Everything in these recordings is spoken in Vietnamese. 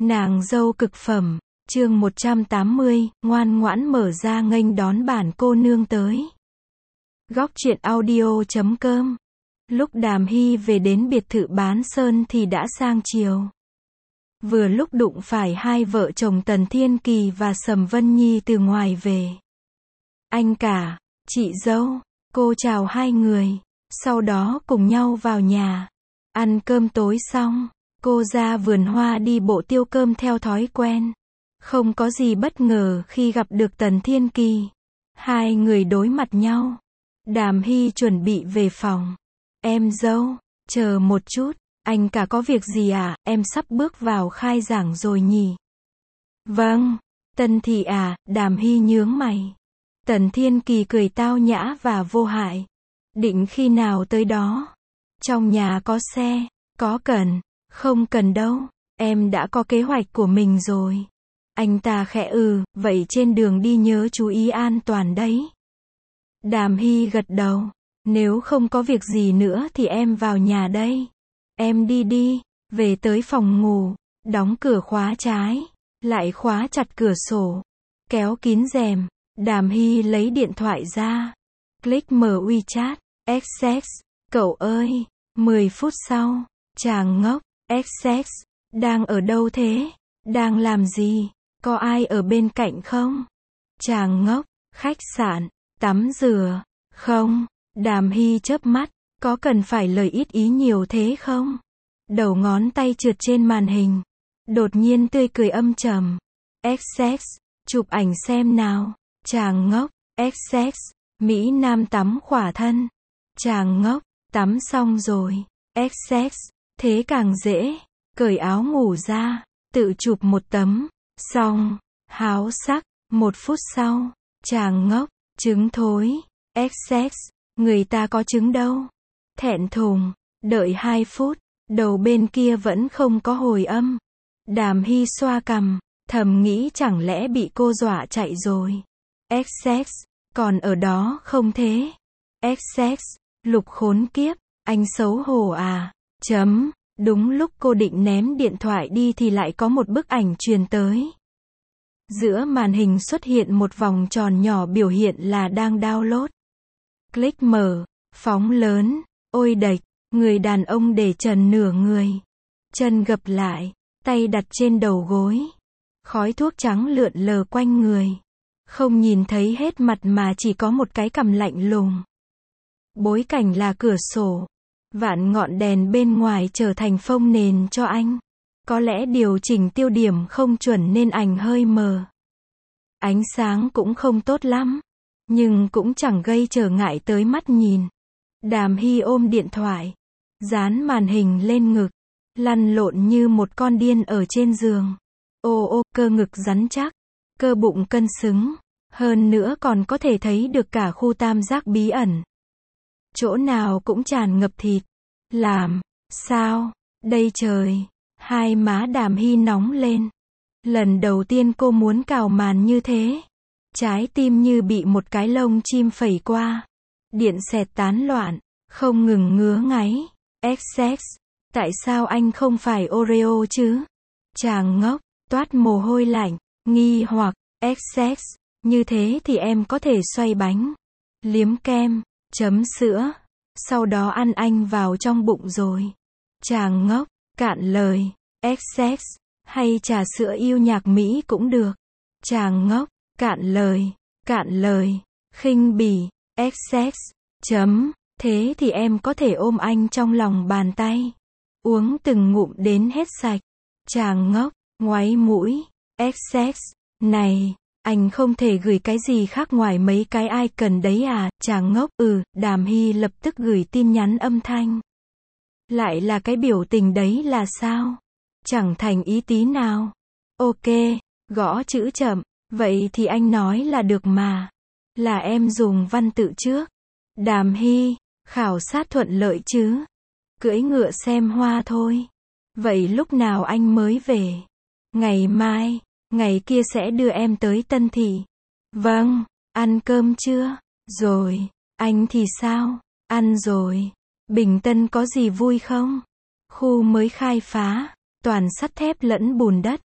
Nàng dâu cực phẩm, chương 180, ngoan ngoãn mở ra nghênh đón bản cô nương tới. Góc truyện audio.com. Lúc Đàm Hy về đến biệt thự Bán Sơn thì đã sang chiều. Vừa lúc đụng phải hai vợ chồng Tần Thiên Kỳ và Sầm Vân Nhi từ ngoài về. Anh cả, chị dâu, cô chào hai người, sau đó cùng nhau vào nhà. Ăn cơm tối xong, cô ra vườn hoa đi bộ tiêu cơm theo thói quen. Không có gì bất ngờ khi gặp được Tần Thiên Kỳ. Hai người đối mặt nhau. Đàm Hy chuẩn bị về phòng. Em dâu, chờ một chút, anh cả có việc gì à, em sắp bước vào khai giảng rồi nhỉ? Vâng, Tần thị à, Đàm Hy nhướng mày. Tần Thiên Kỳ cười tao nhã và vô hại. Định khi nào tới đó? Trong nhà có xe, có cần, không cần đâu, em đã có kế hoạch của mình rồi. Anh ta khẽ vậy trên đường đi nhớ chú ý an toàn đấy. Đàm Hy gật đầu, nếu không có việc gì nữa thì em vào nhà đây. Em đi, về tới phòng ngủ, đóng cửa khóa trái, lại khóa chặt cửa sổ, kéo kín rèm. Đàm Hy lấy điện thoại ra, click mở WeChat, XX, cậu ơi, 10 phút sau, chàng ngốc, XX, đang ở đâu thế? Đang làm gì? Có ai ở bên cạnh không? Chàng ngốc, khách sạn, tắm rửa, không? Đàm Hy chớp mắt, có cần phải lời ít ý nhiều thế không? Đầu ngón tay trượt trên màn hình, đột nhiên tươi cười âm trầm. XX, chụp ảnh xem nào. Chàng ngốc, XX, Mỹ Nam tắm khỏa thân. Chàng ngốc, tắm xong rồi. XX, thế càng dễ, cởi áo ngủ ra, tự chụp một tấm, xong, háo sắc. 1 phút sau, chàng ngốc, trứng thối. XX, người ta có trứng đâu. Thẹn thùng, đợi 2 phút, đầu bên kia vẫn không có hồi âm. Đàm Hy xoa cằm, thầm nghĩ chẳng lẽ bị cô dọa chạy rồi. XX, còn ở đó không thế? XX, lục khốn kiếp, anh xấu hổ à? Đúng lúc cô định ném điện thoại đi thì lại có một bức ảnh truyền tới. Giữa màn hình xuất hiện một vòng tròn nhỏ biểu hiện là đang download. Click mở, phóng lớn, ôi đệch, người đàn ông để trần nửa người. Chân gập lại, tay đặt trên đầu gối. Khói thuốc trắng lượn lờ quanh người. Không nhìn thấy hết mặt mà chỉ có một cái cằm lạnh lùng. Bối cảnh là cửa sổ. Vạn ngọn đèn bên ngoài trở thành phông nền cho anh. Có lẽ điều chỉnh tiêu điểm không chuẩn nên ảnh hơi mờ. Ánh sáng cũng không tốt lắm, nhưng cũng chẳng gây trở ngại tới mắt nhìn. Đàm Hy ôm điện thoại, dán màn hình lên ngực, lăn lộn như một con điên ở trên giường. Cơ ngực rắn chắc, cơ bụng cân xứng, hơn nữa còn có thể thấy được cả khu tam giác bí ẩn. Chỗ nào cũng tràn ngập thịt. Làm sao đây trời? Hai má Đàm Hy nóng lên. Lần đầu tiên cô muốn cào màn như thế. Trái tim như bị một cái lông chim phẩy qua. Điện xẹt tán loạn, không ngừng ngứa ngáy. XX, tại sao anh không phải Oreo chứ? Chàng ngốc, toát mồ hôi lạnh, nghi hoặc. XX, như thế thì em có thể xoay bánh, liếm kem, chấm sữa, sau đó ăn anh vào trong bụng rồi. Chàng ngốc, cạn lời. XX, hay trà sữa yêu nhạc Mỹ cũng được. Chàng ngốc, cạn lời, khinh bỉ. XX, thế thì em có thể ôm anh trong lòng bàn tay, uống từng ngụm đến hết sạch. Chàng ngốc, ngoáy mũi. XX, này, anh không thể gửi cái gì khác ngoài mấy cái icon đấy à? Chàng ngốc, Đàm Hy lập tức gửi tin nhắn âm thanh. Lại là cái biểu tình đấy là sao? Chẳng thành ý tí nào. Ok, gõ chữ chậm, vậy thì anh nói là được mà. Là em dùng văn tự trước. Đàm Hy, khảo sát thuận lợi chứ? Cưỡi ngựa xem hoa thôi. Vậy lúc nào anh mới về? Ngày mai, ngày kia sẽ đưa em tới Tân Thị. Vâng, ăn cơm chưa? Rồi, anh thì sao? Ăn rồi. Bình Tân có gì vui không? Khu mới khai phá, toàn sắt thép lẫn bùn đất.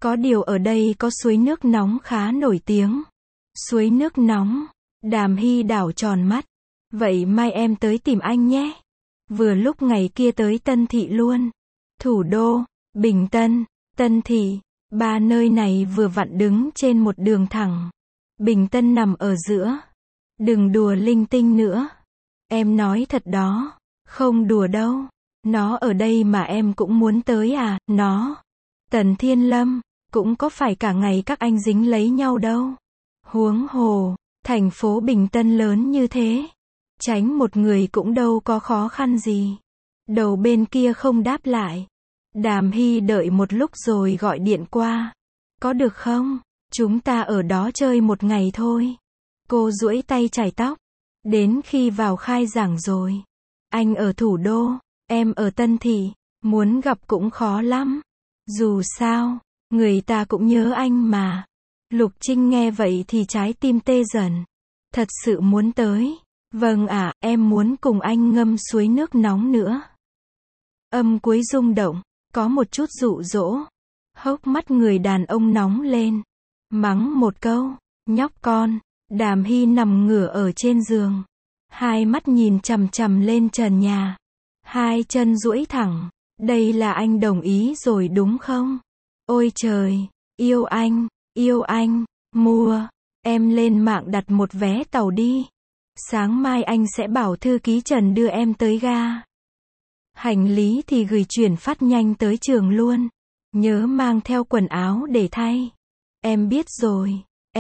Có điều ở đây có suối nước nóng khá nổi tiếng. Suối nước nóng. Đàm Hy đảo tròn mắt. Vậy mai em tới tìm anh nhé. Vừa lúc ngày kia tới Tân Thị luôn. Thủ đô, Bình Tân, Tân Thị, ba nơi này vừa vặn đứng trên một đường thẳng. Bình Tân nằm ở giữa. Đừng đùa linh tinh nữa. Em nói thật đó. Không đùa đâu. Nó ở đây mà em cũng muốn tới à, nó. Tần Thiên Lâm, cũng có phải cả ngày các anh dính lấy nhau đâu. Huống hồ, thành phố Bình Tân lớn như thế. Tránh một người cũng đâu có khó khăn gì. Đầu bên kia không đáp lại. Đàm Hy đợi một lúc rồi gọi điện qua. Có được không? Chúng ta ở đó chơi một ngày thôi. Cô duỗi tay chải tóc. Đến khi vào khai giảng rồi. Anh ở thủ đô, em ở Tân Thị. Muốn gặp cũng khó lắm. Dù sao, người ta cũng nhớ anh mà. Lục Trinh nghe vậy thì trái tim tê dần. Thật sự muốn tới. Vâng ạ, em muốn cùng anh ngâm suối nước nóng nữa. Âm cuối rung động, có một chút dụ dỗ. Hốc mắt người đàn ông nóng lên. Mắng một câu, nhóc con. Đàm Hy nằm ngửa ở trên giường. Hai mắt nhìn chằm chằm lên trần nhà. Hai chân duỗi thẳng. Đây là anh đồng ý rồi đúng không? Ôi trời, yêu anh, mua. Em lên mạng đặt một vé tàu đi. Sáng mai anh sẽ bảo thư ký Trần đưa em tới ga. Hành lý thì gửi chuyển phát nhanh tới trường luôn. Nhớ mang theo quần áo để thay. Em biết rồi,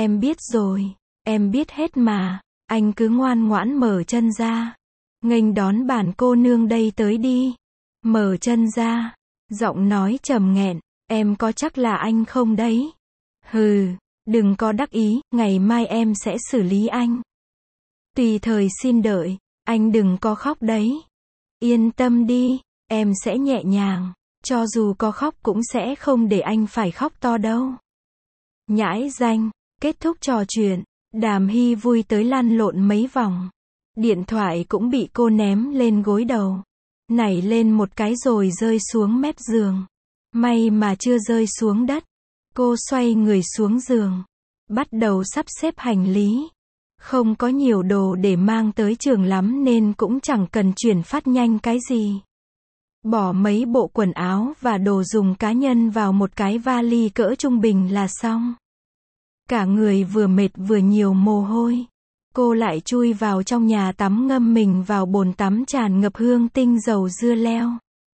em biết hết mà. Anh cứ ngoan ngoãn mở chân ra. Nghênh đón bản cô nương đây tới đi. Mở chân ra. Giọng nói trầm nghẹn. Em có chắc là anh không đấy? Hừ, đừng có đắc ý, ngày mai em sẽ xử lý anh. Tùy thời xin đợi, anh đừng có khóc đấy. Yên tâm đi, em sẽ nhẹ nhàng, cho dù có khóc cũng sẽ không để anh phải khóc to đâu. Nhãi danh, kết thúc trò chuyện, Đàm Hy vui tới lăn lộn mấy vòng. Điện thoại cũng bị cô ném lên gối đầu. Nảy lên một cái rồi rơi xuống mép giường. May mà chưa rơi xuống đất. Cô xoay người xuống giường. Bắt đầu sắp xếp hành lý. Không có nhiều đồ để mang tới trường lắm nên cũng chẳng cần chuyển phát nhanh cái gì. Bỏ mấy bộ quần áo và đồ dùng cá nhân vào một cái vali cỡ trung bình là xong. Cả người vừa mệt vừa nhiều mồ hôi. Cô lại chui vào trong nhà tắm ngâm mình vào bồn tắm tràn ngập hương tinh dầu dưa leo.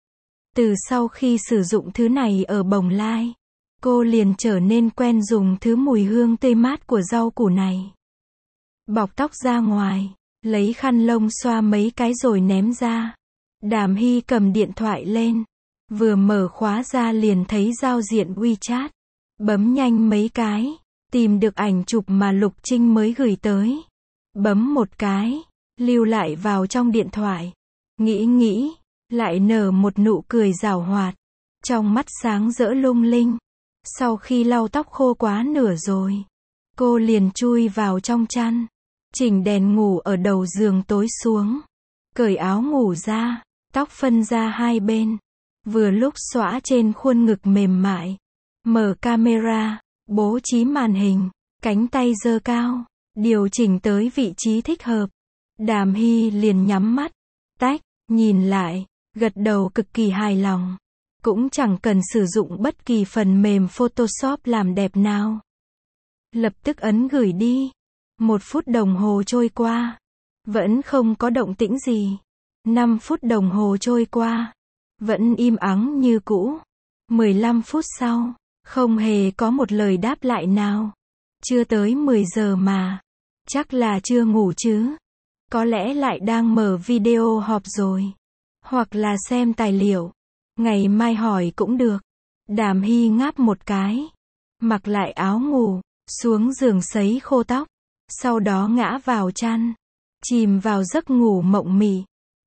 Từ sau khi sử dụng thứ này ở Bồng Lai, cô liền trở nên quen dùng thứ mùi hương tươi mát của rau củ này. Bọc tóc ra ngoài, lấy khăn lông xoa mấy cái rồi ném ra. Đàm Hy cầm điện thoại lên. Vừa mở khóa ra liền thấy giao diện WeChat. Bấm nhanh mấy cái, tìm được ảnh chụp mà Lục Trinh mới gửi tới. Bấm một cái, lưu lại vào trong điện thoại. Nghĩ, lại nở một nụ cười giảo hoạt. Trong mắt sáng rỡ lung linh. Sau khi lau tóc khô quá nửa rồi, cô liền chui vào trong chăn. Chỉnh đèn ngủ ở đầu giường tối xuống. Cởi áo ngủ ra, tóc phân ra hai bên. Vừa lúc xõa trên khuôn ngực mềm mại. Mở camera, bố trí màn hình, cánh tay giơ cao, điều chỉnh tới vị trí thích hợp. Đàm Hy liền nhắm mắt, tách, nhìn lại, gật đầu cực kỳ hài lòng. Cũng chẳng cần sử dụng bất kỳ phần mềm Photoshop làm đẹp nào. Lập tức ấn gửi đi. 1 phút đồng hồ trôi qua. Vẫn không có động tĩnh gì. 5 phút đồng hồ trôi qua. Vẫn im ắng như cũ. 15 phút sau. Không hề có một lời đáp lại nào. Chưa tới 10 giờ mà. Chắc là chưa ngủ chứ. Có lẽ lại đang mở video họp rồi. Hoặc là xem tài liệu. Ngày mai hỏi cũng được. Đàm Hy ngáp một cái. Mặc lại áo ngủ. Xuống giường sấy khô tóc. Sau đó ngã vào chăn. Chìm vào giấc ngủ mộng mị.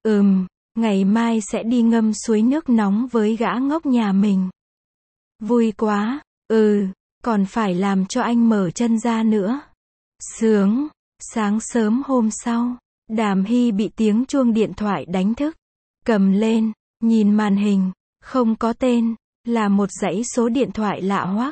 Ngày mai sẽ đi ngâm suối nước nóng với gã ngốc nhà mình. Vui quá. Còn phải làm cho anh mở chân ra nữa. Sướng. Sáng sớm hôm sau, Đàm Hy bị tiếng chuông điện thoại đánh thức. Cầm lên, nhìn màn hình, không có tên, là một dãy số điện thoại lạ hoắc.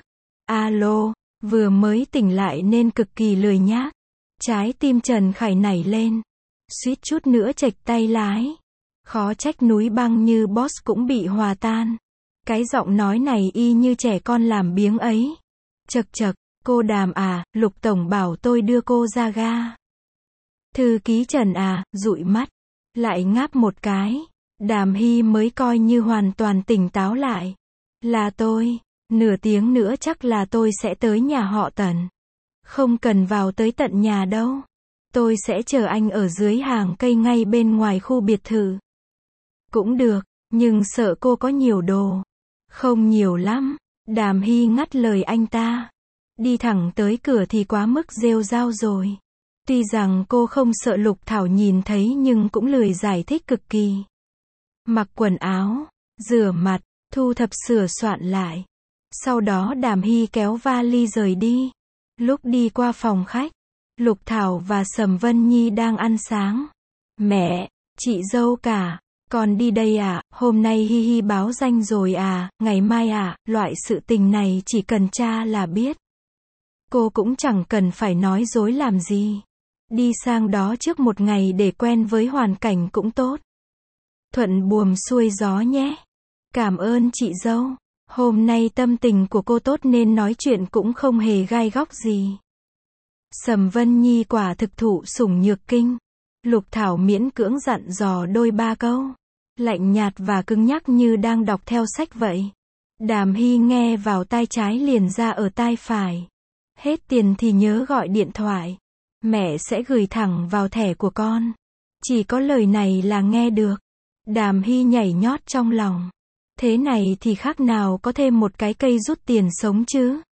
Alo, vừa mới tỉnh lại nên cực kỳ lười nhác. Trái tim Trần Khải nảy lên. Suýt chút nữa chệch tay lái. Khó trách núi băng như Boss cũng bị hòa tan. Cái giọng nói này y như trẻ con làm biếng ấy. Chậc chậc, cô Đàm à, Lục Tổng bảo tôi đưa cô ra ga. Thư ký Trần à, dụi mắt. Lại ngáp một cái. Đàm Hy mới coi như hoàn toàn tỉnh táo lại. Là tôi, nửa tiếng nữa chắc là tôi sẽ tới nhà họ Tần. Không cần vào tới tận nhà đâu. Tôi sẽ chờ anh ở dưới hàng cây ngay bên ngoài khu biệt thự. Cũng được, nhưng sợ cô có nhiều đồ. Không nhiều lắm. Đàm Hy ngắt lời anh ta. Đi thẳng tới cửa thì quá mức rêu rao rồi. Tuy rằng cô không sợ Lục Thảo nhìn thấy nhưng cũng lười giải thích cực kỳ. Mặc quần áo, rửa mặt, thu thập sửa soạn lại. Sau đó Đàm Hy kéo vali rời đi. Lúc đi qua phòng khách, Lục Thảo và Sầm Vân Nhi đang ăn sáng. Mẹ, chị dâu cả, con đi đây à, hôm nay Hi Hi báo danh rồi à, ngày mai à, loại sự tình này chỉ cần cha là biết. Cô cũng chẳng cần phải nói dối làm gì. Đi sang đó trước một ngày để quen với hoàn cảnh cũng tốt. Thuận buồm xuôi gió nhé. Cảm ơn chị dâu. Hôm nay tâm tình của cô tốt nên nói chuyện cũng không hề gai góc gì. Sầm Vân Nhi quả thực thụ sủng nhược kinh. Lục Thảo miễn cưỡng dặn dò đôi ba câu. Lạnh nhạt và cứng nhắc như đang đọc theo sách vậy. Đàm Hy nghe vào tai trái liền ra ở tai phải. Hết tiền thì nhớ gọi điện thoại. Mẹ sẽ gửi thẳng vào thẻ của con. Chỉ có lời này là nghe được. Đàm Hy nhảy nhót trong lòng. Thế này thì khác nào có thêm một cái cây rút tiền sống chứ.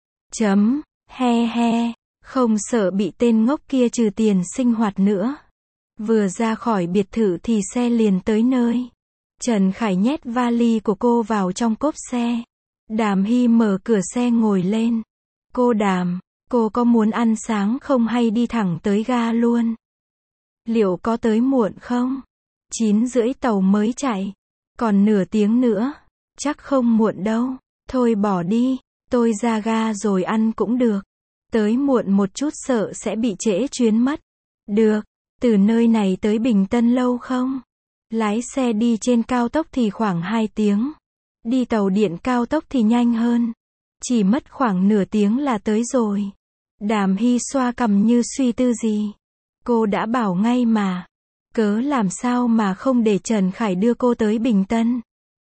He he, không sợ bị tên ngốc kia trừ tiền sinh hoạt nữa. Vừa ra khỏi biệt thự thì xe liền tới nơi. Trần Khải nhét vali của cô vào trong cốp xe. Đàm Hy mở cửa xe ngồi lên. Cô Đàm, cô có muốn ăn sáng không hay đi thẳng tới ga luôn? Liệu có tới muộn không? 9:30 tàu mới chạy. Còn nửa tiếng nữa. Chắc không muộn đâu. Thôi bỏ đi, tôi ra ga rồi ăn cũng được. Tới muộn một chút sợ sẽ bị trễ chuyến mất. Được, từ nơi này tới Bình Tân lâu không? Lái xe đi trên cao tốc thì khoảng 2 tiếng. Đi tàu điện cao tốc thì nhanh hơn. Chỉ mất khoảng nửa tiếng là tới rồi. Đàm Hy xoa cằm như suy tư gì. Cô đã bảo ngay mà. Cớ làm sao mà không để Trần Khải đưa cô tới Bình Tân.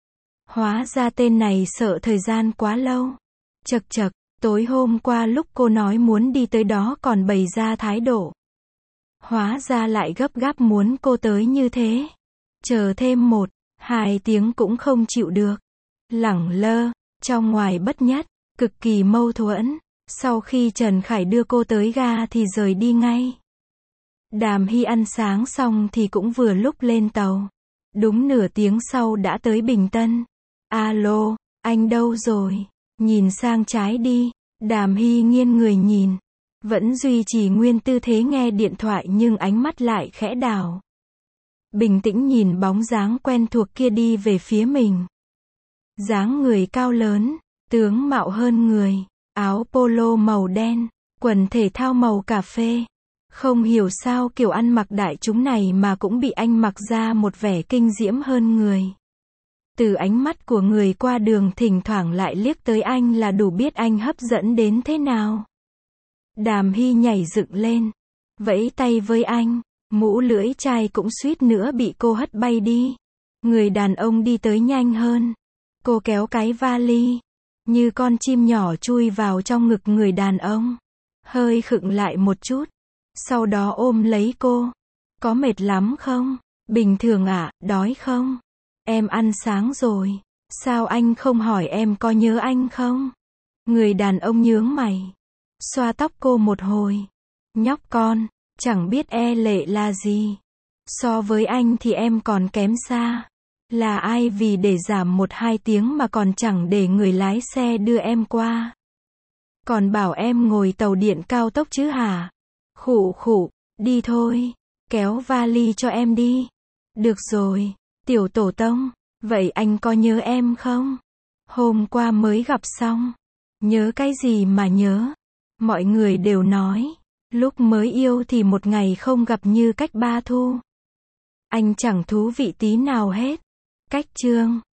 Hóa ra tên này sợ thời gian quá lâu. Chậc chậc, tối hôm qua lúc cô nói muốn đi tới đó còn bày ra thái độ. Hóa ra lại gấp gáp muốn cô tới như thế. Chờ thêm 1-2 tiếng cũng không chịu được. Lẳng lơ, trong ngoài bất nhất, cực kỳ mâu thuẫn. Sau khi Trần Khải đưa cô tới ga thì rời đi ngay. Đàm Hy ăn sáng xong thì cũng vừa lúc lên tàu. Đúng nửa tiếng sau đã tới Bình Tân. Alo, anh đâu rồi? Nhìn sang trái đi. Đàm Hy nghiêng người nhìn. Vẫn duy trì nguyên tư thế nghe điện thoại nhưng ánh mắt lại khẽ đảo. Bình tĩnh nhìn bóng dáng quen thuộc kia đi về phía mình. Dáng người cao lớn, tướng mạo hơn người, áo polo màu đen, quần thể thao màu cà phê. Không hiểu sao kiểu ăn mặc đại chúng này mà cũng bị anh mặc ra một vẻ kinh diễm hơn người. Từ ánh mắt của người qua đường thỉnh thoảng lại liếc tới anh là đủ biết anh hấp dẫn đến thế nào. Đàm Hy nhảy dựng lên, vẫy tay với anh, mũ lưỡi chai cũng suýt nữa bị cô hất bay đi. Người đàn ông đi tới nhanh hơn. Cô kéo cái vali, như con chim nhỏ chui vào trong ngực người đàn ông. Hơi khựng lại một chút, sau đó ôm lấy cô. Có mệt lắm không? Bình thường ạ, đói không? Em ăn sáng rồi. Sao anh không hỏi em có nhớ anh không? Người đàn ông nhướng mày, xoa tóc cô một hồi. Nhóc con, chẳng biết e lệ là gì. So với anh thì em còn kém xa. Là ai vì để giảm 1-2 tiếng mà còn chẳng để người lái xe đưa em qua. Còn bảo em ngồi tàu điện cao tốc chứ hả? Khụ khụ, đi thôi. Kéo vali cho em đi. Được rồi, tiểu tổ tông, vậy anh có nhớ em không? Hôm qua mới gặp xong. Nhớ cái gì mà nhớ? Mọi người đều nói, lúc mới yêu thì một ngày không gặp như cách ba thu. Anh chẳng thú vị tí nào hết. Cách chương